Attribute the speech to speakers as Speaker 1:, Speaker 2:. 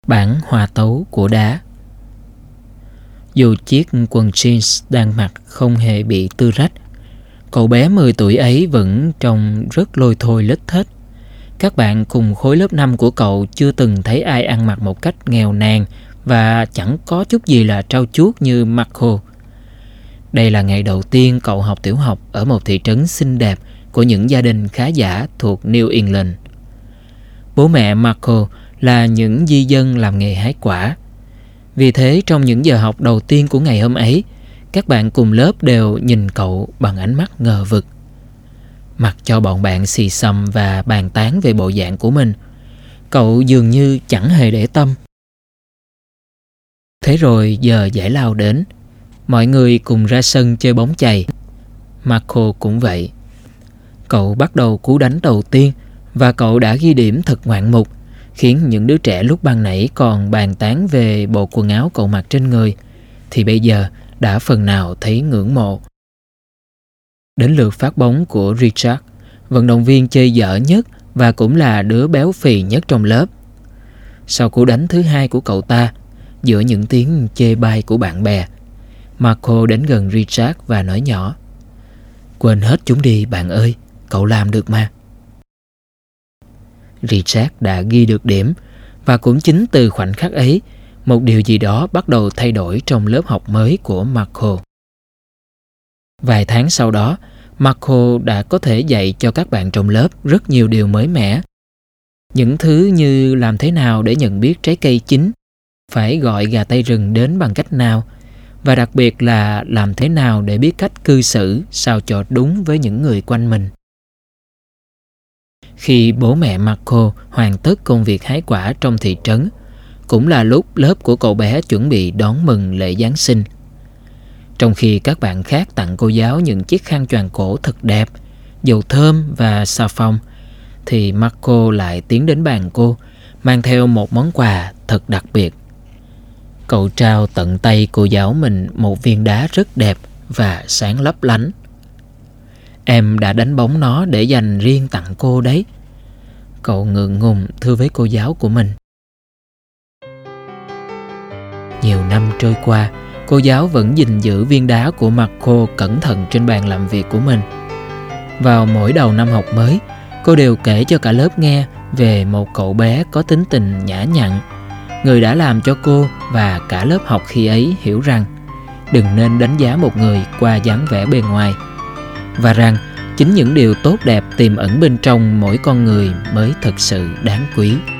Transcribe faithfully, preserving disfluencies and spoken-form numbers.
Speaker 1: Bản hòa tấu của đá. Dù chiếc quần jeans đang mặc không hề bị tưa rách, cậu bé mười tuổi ấy vẫn trông rất lôi thôi lết thết. Các bạn cùng khối lớp năm của cậu chưa từng thấy ai ăn mặc một cách nghèo nàn và chẳng có chút gì là trau chuốt như Marco. Đây là ngày đầu tiên cậu học tiểu học ở một thị trấn xinh đẹp của những gia đình khá giả thuộc New England. Bố mẹ Marco là những di dân làm nghề hái quả. Vì thế trong những giờ học đầu tiên của ngày hôm ấy, các bạn cùng lớp đều nhìn cậu bằng ánh mắt ngờ vực. Mặc cho bọn bạn xì xầm và bàn tán về bộ dạng của mình, cậu dường như chẳng hề để tâm. Thế rồi giờ giải lao đến, mọi người cùng ra sân chơi bóng chày. Marco cũng vậy. Cậu bắt đầu cú đánh đầu tiên và cậu đã ghi điểm thật ngoạn mục, khiến những đứa trẻ lúc ban nãy còn bàn tán về bộ quần áo cậu mặc trên người thì bây giờ đã phần nào thấy ngưỡng mộ. Đến lượt phát bóng của Richard, vận động viên chơi dở nhất và cũng là đứa béo phì nhất trong lớp. Sau cú đánh thứ hai của cậu ta, giữa những tiếng chê bai của bạn bè, Marco đến gần Richard và nói nhỏ: "Quên hết chúng đi bạn ơi, cậu làm được mà." Richard đã ghi được điểm, và cũng chính từ khoảnh khắc ấy, một điều gì đó bắt đầu thay đổi trong lớp học mới của Marco. Vài tháng sau đó, Marco đã có thể dạy cho các bạn trong lớp rất nhiều điều mới mẻ. Những thứ như làm thế nào để nhận biết trái cây chín, phải gọi gà tây rừng đến bằng cách nào, và đặc biệt là làm thế nào để biết cách cư xử sao cho đúng với những người quanh mình. Khi bố mẹ Marco hoàn tất công việc hái quả trong thị trấn, cũng là lúc lớp của cậu bé chuẩn bị đón mừng lễ Giáng sinh. Trong khi các bạn khác tặng cô giáo những chiếc khăn choàng cổ thật đẹp, dầu thơm và xà phòng, thì Marco lại tiến đến bàn cô, mang theo một món quà thật đặc biệt. Cậu trao tận tay cô giáo mình một viên đá rất đẹp và sáng lấp lánh. "Em đã đánh bóng nó để dành riêng tặng cô đấy," cậu ngượng ngùng thưa với cô giáo của mình. Nhiều năm trôi qua, cô giáo vẫn gìn giữ viên đá của Marco cẩn thận trên bàn làm việc của mình. Vào mỗi đầu năm học mới, cô đều kể cho cả lớp nghe về một cậu bé có tính tình nhã nhặn, người đã làm cho cô và cả lớp học khi ấy hiểu rằng đừng nên đánh giá một người qua dáng vẻ bề ngoài, và rằng chính những điều tốt đẹp tiềm ẩn bên trong mỗi con người mới thật sự đáng quý.